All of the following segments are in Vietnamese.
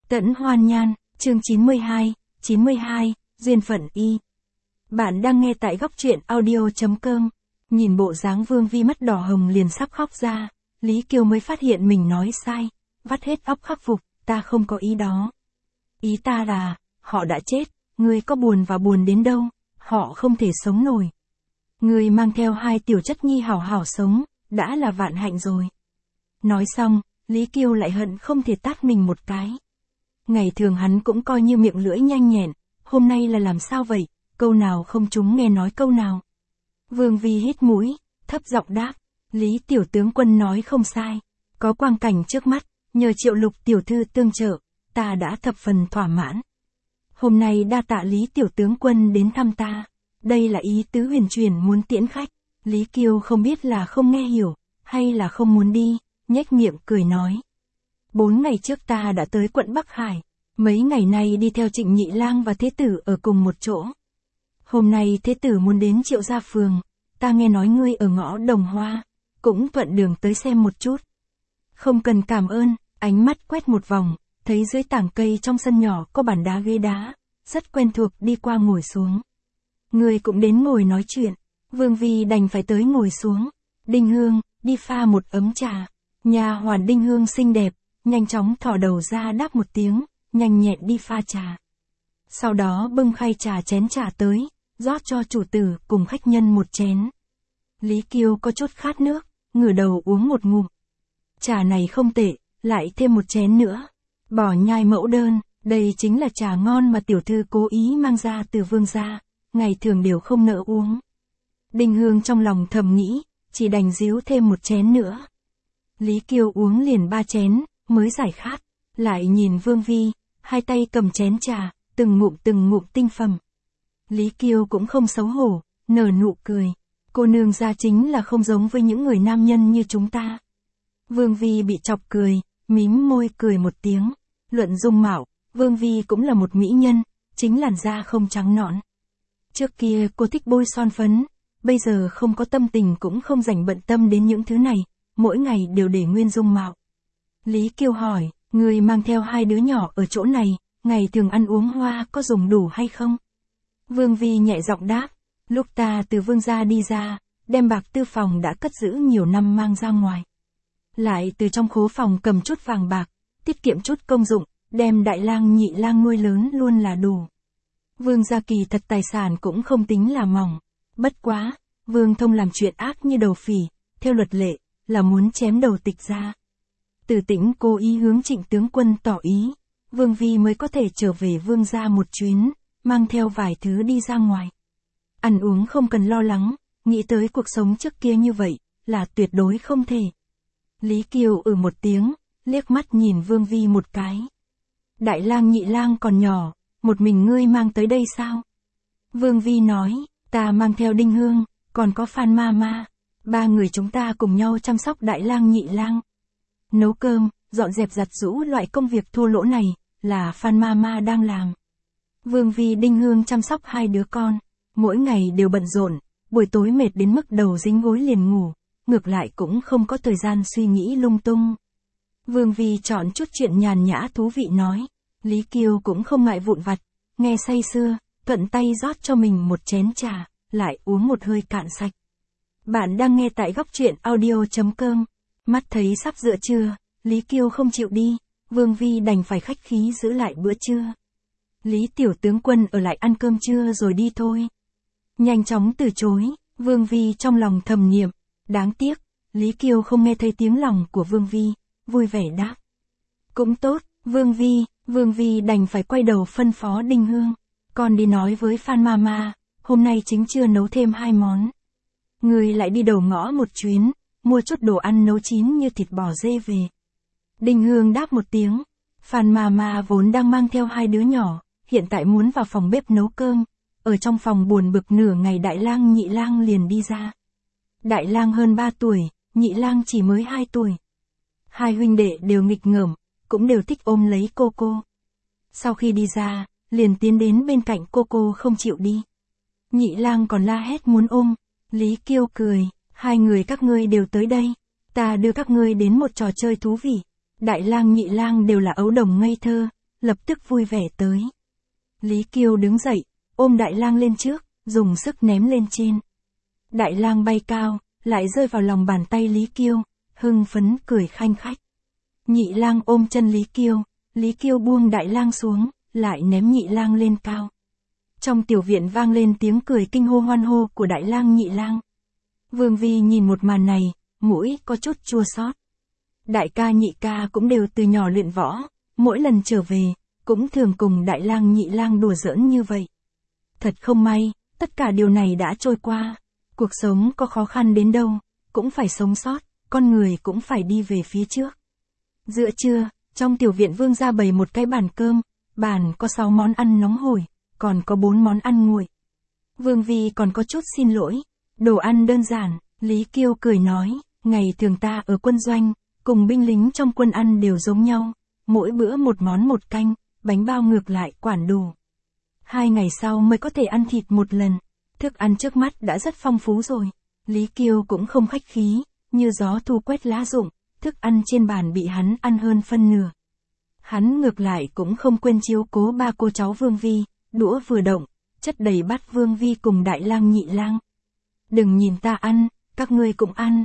Tẫn Hoan Nhan, chương 92, Duyên Phận Y. Bạn đang nghe tại góc truyện audio.com. Nhìn bộ dáng Vương Vi mắt đỏ hồng liền sắp khóc ra, Lý Kiều mới phát hiện mình nói sai, vắt hết óc khắc phục, ta không có ý đó. Ý ta là, họ đã chết, ngươi có buồn và buồn đến đâu, họ không thể sống nổi. Ngươi mang theo hai tiểu chất nhi hảo hảo sống, đã là vạn hạnh rồi. Nói xong, Lý Kiều lại hận không thể tát mình một cái. Ngày thường hắn cũng coi như miệng lưỡi nhanh nhẹn, hôm nay là làm sao vậy, câu nào không trúng nghe nói câu nào. Vương Vi hít mũi, thấp giọng đáp, Lý tiểu tướng quân nói không sai, có quang cảnh trước mắt, nhờ Triệu Lục tiểu thư tương trợ, ta đã thập phần thỏa mãn. Hôm nay đa tạ Lý tiểu tướng quân đến thăm ta, đây là ý tứ huyền truyền muốn tiễn khách. Lý Kiều không biết là không nghe hiểu, hay là không muốn đi, nhếch miệng cười nói. 4 ngày trước ta đã tới quận Bắc Hải, mấy ngày nay đi theo Trịnh Nhị Lang và Thế Tử ở cùng một chỗ. Hôm nay Thế Tử muốn đến Triệu Gia Phường, ta nghe nói ngươi ở ngõ Đồng Hoa, cũng thuận đường tới xem một chút. Không cần cảm ơn, ánh mắt quét một vòng, thấy dưới tảng cây trong sân nhỏ có bàn đá ghế đá, rất quen thuộc đi qua ngồi xuống. Ngươi cũng đến ngồi nói chuyện, Vương Vi đành phải tới ngồi xuống. Đinh Hương, đi pha một ấm trà. Nha hoàn Đinh Hương xinh đẹp, nhanh chóng thò đầu ra đáp một tiếng, nhanh nhẹn đi pha trà. Sau đó bưng khay trà chén trà tới, rót cho chủ tử cùng khách nhân một chén. Lý Kiều có chút khát nước, ngửa đầu uống một ngụm. Trà này không tệ, lại thêm một chén nữa. Bỏ nhai mẫu đơn, đây chính là trà ngon mà tiểu thư cố ý mang ra từ Vương gia, ngày thường đều không nỡ uống. Đinh Hương trong lòng thầm nghĩ, chỉ đành díu thêm một chén nữa. Lý Kiều uống liền 3 chén, mới giải khát, lại nhìn Vương Vi, hai tay cầm chén trà, từng ngụm tinh phẩm. Lý Kiều cũng không xấu hổ, nở nụ cười. Cô nương gia chính là không giống với những người nam nhân như chúng ta. Vương Vi bị chọc cười, mím môi cười một tiếng. Luận dung mạo, Vương Vi cũng là một mỹ nhân, chính làn da không trắng nõn. Trước kia cô thích bôi son phấn, bây giờ không có tâm tình cũng không rảnh bận tâm đến những thứ này, mỗi ngày đều để nguyên dung mạo. Lý Kiều hỏi, người mang theo hai đứa nhỏ ở chỗ này, ngày thường ăn uống hoa có dùng đủ hay không? Vương Vi nhẹ giọng đáp, lúc ta từ Vương gia đi ra, đem bạc tư phòng đã cất giữ nhiều năm mang ra ngoài. Lại từ trong khố phòng cầm chút vàng bạc, tiết kiệm chút công dụng, đem Đại Lang Nhị Lang nuôi lớn luôn là đủ. Vương gia kỳ thật tài sản cũng không tính là mỏng. Bất quá, Vương Thông làm chuyện ác như đầu phỉ, theo luật lệ, là muốn chém đầu tịch ra. Từ Tĩnh cố ý hướng Trịnh tướng quân tỏ ý, Vương Vi mới có thể trở về Vương gia một chuyến, mang theo vài thứ đi ra ngoài. Ăn uống không cần lo lắng, nghĩ tới cuộc sống trước kia như vậy, là tuyệt đối không thể. Lý Kiều một tiếng, liếc mắt nhìn Vương Vi một cái. Đại Lang Nhị Lang còn nhỏ, một mình ngươi mang tới đây sao? Vương Vi nói, ta mang theo Đinh Hương, còn có Phan Mama, 3 người chúng ta cùng nhau chăm sóc Đại Lang Nhị Lang. Nấu cơm, dọn dẹp giặt giũ loại công việc thua lỗ này, là Phan Mama đang làm. Vương Vi Đinh Hương chăm sóc hai đứa con, mỗi ngày đều bận rộn, buổi tối mệt đến mức đầu dính gối liền ngủ, ngược lại cũng không có thời gian suy nghĩ lung tung. Vương Vi chọn chút chuyện nhàn nhã thú vị nói, Lý Kiều cũng không ngại vụn vặt, nghe say sưa, thuận tay rót cho mình một chén trà, lại uống một hơi cạn sạch. Bạn đang nghe tại góc truyện audio.com. Mắt thấy sắp giữa trưa, Lý Kiều không chịu đi, Vương Vi đành phải khách khí giữ lại bữa trưa. Lý tiểu tướng quân ở lại ăn cơm trưa rồi đi thôi. Nhanh chóng từ chối, Vương Vi trong lòng thầm niệm, đáng tiếc, Lý Kiều không nghe thấy tiếng lòng của Vương Vi, vui vẻ đáp. Cũng tốt, Vương Vi đành phải quay đầu phân phó Đinh Hương, con đi nói với Phan Mama, hôm nay chính trưa nấu thêm 2 món. Người lại đi đầu ngõ một chuyến, mua chút đồ ăn nấu chín như thịt bò dê về. Đinh Hương đáp một tiếng, Phan Mama vốn đang mang theo 2 đứa nhỏ, hiện tại muốn vào phòng bếp nấu cơm, ở trong phòng buồn bực nửa ngày Đại Lang Nhị Lang liền đi ra. Đại Lang hơn 3 tuổi, Nhị Lang chỉ mới 2 tuổi. Hai huynh đệ đều nghịch ngợm, cũng đều thích ôm lấy cô. Sau khi đi ra, liền tiến đến bên cạnh cô không chịu đi. Nhị Lang còn la hét muốn ôm. Lý Kiều cười, 2 người các ngươi đều tới đây, ta đưa các ngươi đến một trò chơi thú vị. Đại Lang Nhị Lang đều là ấu đồng ngây thơ, lập tức vui vẻ tới. Lý Kiêu đứng dậy, ôm Đại Lang lên trước, dùng sức ném lên trên. Đại Lang bay cao, lại rơi vào lòng bàn tay Lý Kiêu, hưng phấn cười khanh khách. Nhị Lang ôm chân Lý Kiêu buông Đại Lang xuống, lại ném Nhị Lang lên cao. Trong tiểu viện vang lên tiếng cười kinh hô hoan hô của Đại Lang Nhị Lang. Vương Vi nhìn một màn này, mũi có chút chua xót. Đại ca nhị ca cũng đều từ nhỏ luyện võ, mỗi lần trở về, cũng thường cùng Đại Lang Nhị Lang đùa giỡn như vậy. Thật không may, tất cả điều này đã trôi qua. Cuộc sống có khó khăn đến đâu, cũng phải sống sót, con người cũng phải đi về phía trước. Giữa trưa, trong tiểu viện Vương gia bày một cái bàn cơm, bàn có 6 món ăn nóng hổi, còn có 4 món ăn nguội. Vương Vi còn có chút xin lỗi, đồ ăn đơn giản, Lý Kiêu cười nói, ngày thường ta ở quân doanh, cùng binh lính trong quân ăn đều giống nhau, mỗi bữa một món một canh, bánh bao ngược lại quản đủ. 2 ngày sau mới có thể ăn thịt một lần, thức ăn trước mắt đã rất phong phú rồi. Lý Kiêu cũng không khách khí, như gió thu quét lá rụng, thức ăn trên bàn bị hắn ăn hơn phân nửa. Hắn ngược lại cũng không quên chiếu cố 3 cô cháu Vương Vi, đũa vừa động, chất đầy bát Vương Vi cùng Đại Lang Nhị Lang. Đừng nhìn ta ăn, các ngươi cũng ăn.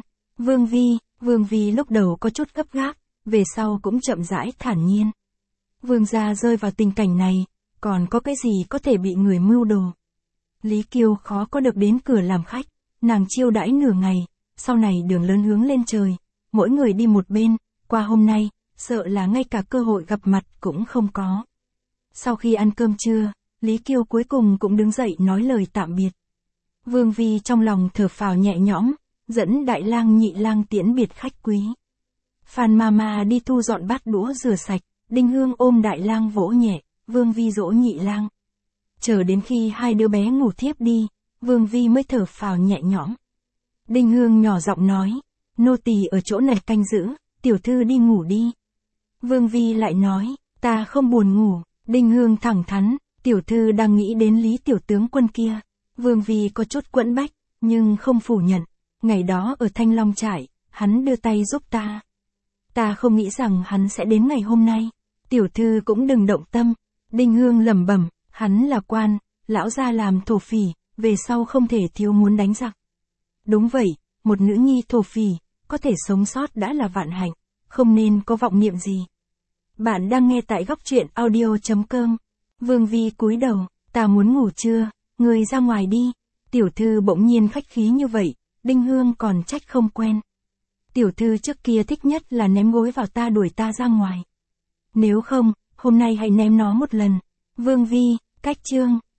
Vương Vi lúc đầu có chút gấp gáp, về sau cũng chậm rãi thản nhiên. Vương gia rơi vào tình cảnh này, còn có cái gì có thể bị người mưu đồ. Lý Kiêu khó có được đến cửa làm khách, nàng chiêu đãi nửa ngày, sau này đường lớn hướng lên trời, mỗi người đi một bên, qua hôm nay, sợ là ngay cả cơ hội gặp mặt cũng không có. Sau khi ăn cơm trưa, Lý Kiêu cuối cùng cũng đứng dậy nói lời tạm biệt. Vương Vi trong lòng thở phào nhẹ nhõm, dẫn Đại Lang Nhị Lang tiễn biệt khách quý. Phan Mama đi thu dọn bát đũa rửa sạch, Đinh Hương ôm Đại Lang vỗ nhẹ, Vương Vi dỗ Nhị Lang. Chờ đến khi 2 đứa bé ngủ thiếp đi, Vương Vi mới thở phào nhẹ nhõm. Đinh Hương nhỏ giọng nói, nô tỳ ở chỗ này canh giữ, tiểu thư đi ngủ đi. Vương Vi lại nói, ta không buồn ngủ. Đinh Hương thẳng thắn, tiểu thư đang nghĩ đến Lý tiểu tướng quân kia. Vương Vi có chút quẫn bách, nhưng không phủ nhận. Ngày đó ở Thanh Long trại, hắn đưa tay giúp ta. Ta không nghĩ rằng hắn sẽ đến ngày hôm nay. Tiểu thư cũng đừng động tâm. Đinh Hương lẩm bẩm, hắn là quan, lão gia làm thổ phỉ, về sau không thể thiếu muốn đánh giặc. Đúng vậy, một nữ nhi thổ phỉ, có thể sống sót đã là vạn hạnh, không nên có vọng niệm gì. Bạn đang nghe tại góc truyện audio.com. Vương Vi cúi đầu, ta muốn ngủ trưa, người ra ngoài đi. Tiểu thư bỗng nhiên khách khí như vậy, Đinh Hương còn trách không quen. Tiểu thư trước kia thích nhất là ném gối vào ta đuổi ta ra ngoài. Nếu không, hôm nay hãy ném nó một lần. Vương Vi, cách chương.